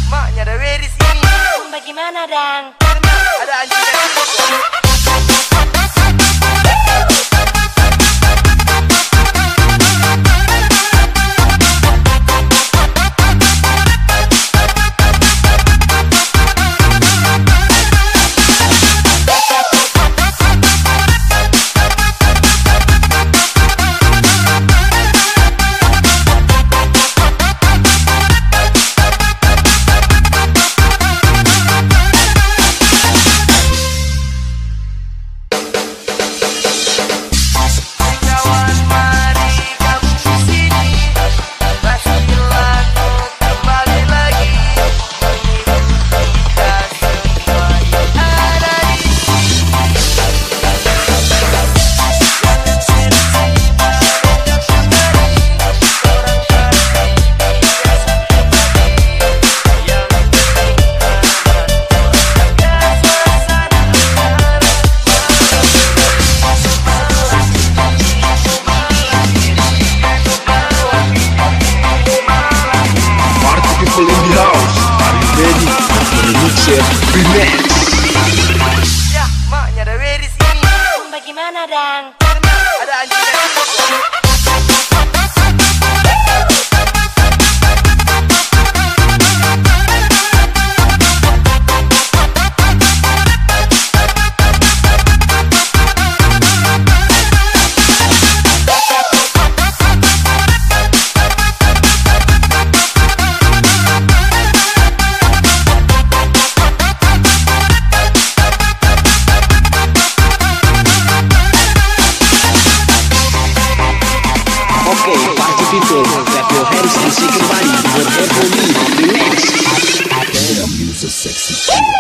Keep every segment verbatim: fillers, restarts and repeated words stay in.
maknya ada Weris ini. Bagaimana dang? Ada anjing dari ya, maknya ada Weris ini. Bagaimana dang? Ada anjing dari people, clap your hands and say goodbye for F O B Remix. Damn, you's a sexy chick.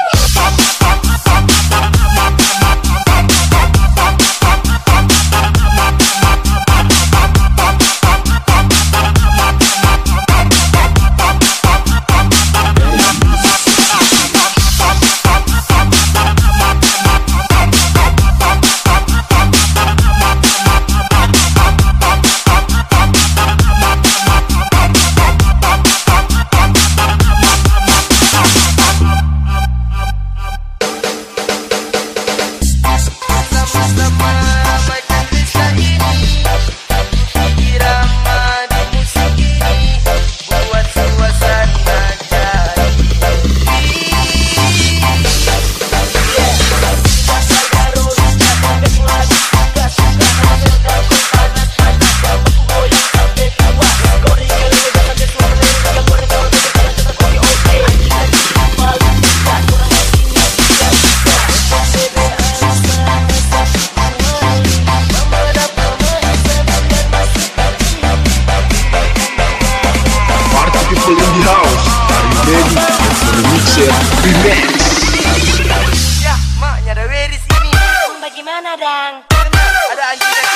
ya, maknya ada Weris ini. Bagaimana dang? Ada anjing dari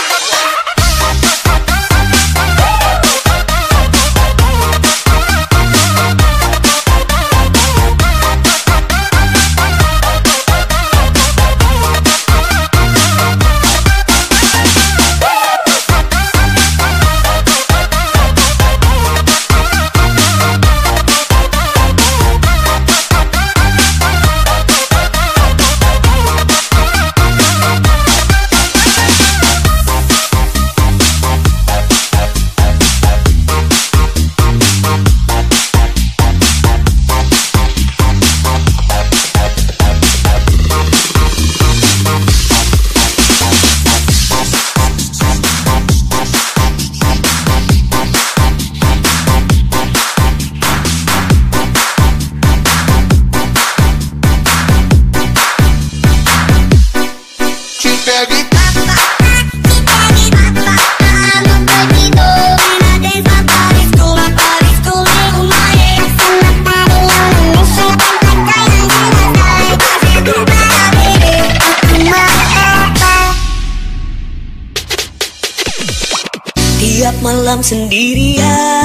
Tiap malam sendirian,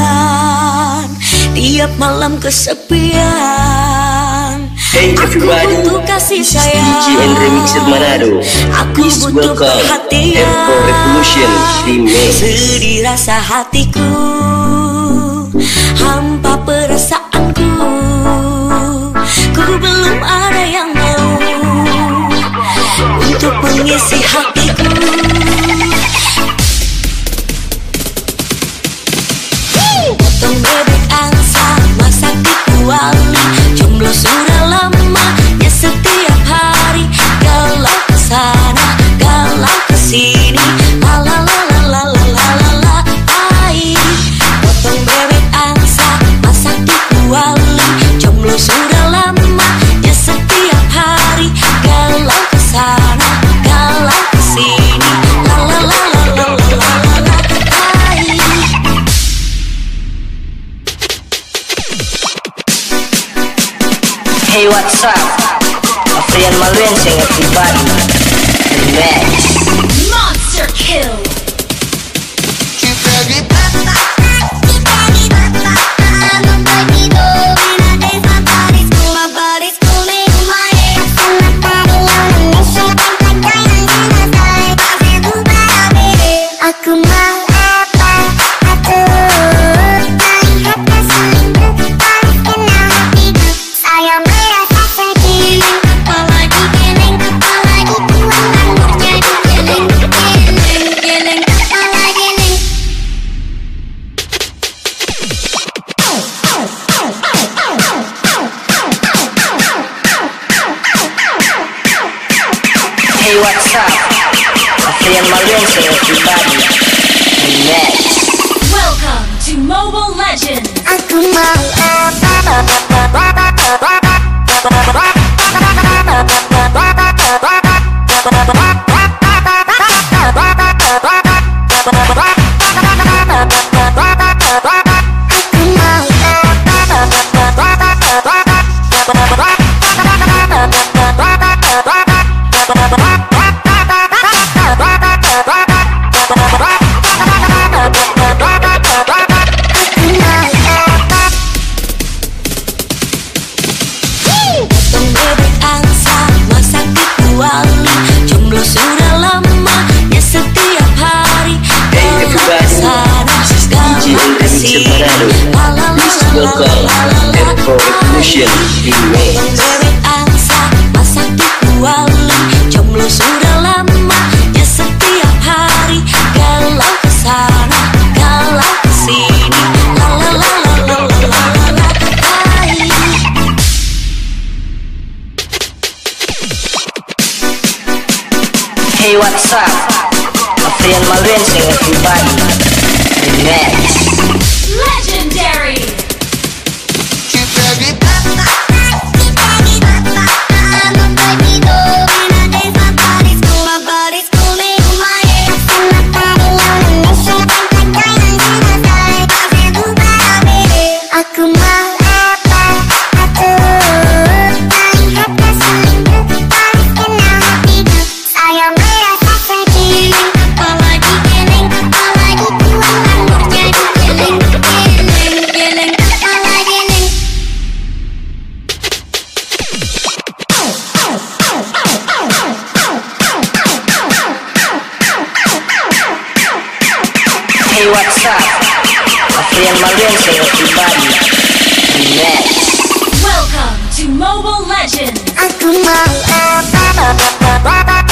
tiap malam kesepian. Hey everybody, aku butuh kasih D sayang. J and Remixer Manado. Aku Please butuh welcome perhatian. M four Revolution Remix. Sedih rasa hatiku, hampa perasaanku. Hey, what's up? Afrian Maluin sing everybody. Next. Monster kill. Aku mau apa? Aduh, melihat keselingkuh paling kenal hatiku. Saya merasa sedih. Apalagi geleng, apalagi tuan rambut jadi geleng, geleng, geleng, kepala geleng. Hey, what's up? Afrian Maluin sing everybody. Next. Welcome to Mobile Legends. Aku mau Revolution Remix. Bebek angsa, masak di kuali. Jomblo sudah lama, ya setiap hari. Galau kesana, galau kesini. La la la la la la la la la. Hai. Hey, what's up? Afrian Maluin sing everybody. Next. Legendary. Aku mau apa? Aduh, melihat keselingkuh paling kenal hatiku. Saya merasa sedih. Apalagi geleng, apalagi tuan rambut jadi geleng, geleng, geleng, kepala geleng. Hey, what's up? Afrian Maluin sing everybody. Next. Welcome to Mobile Legends. Aku mau apa?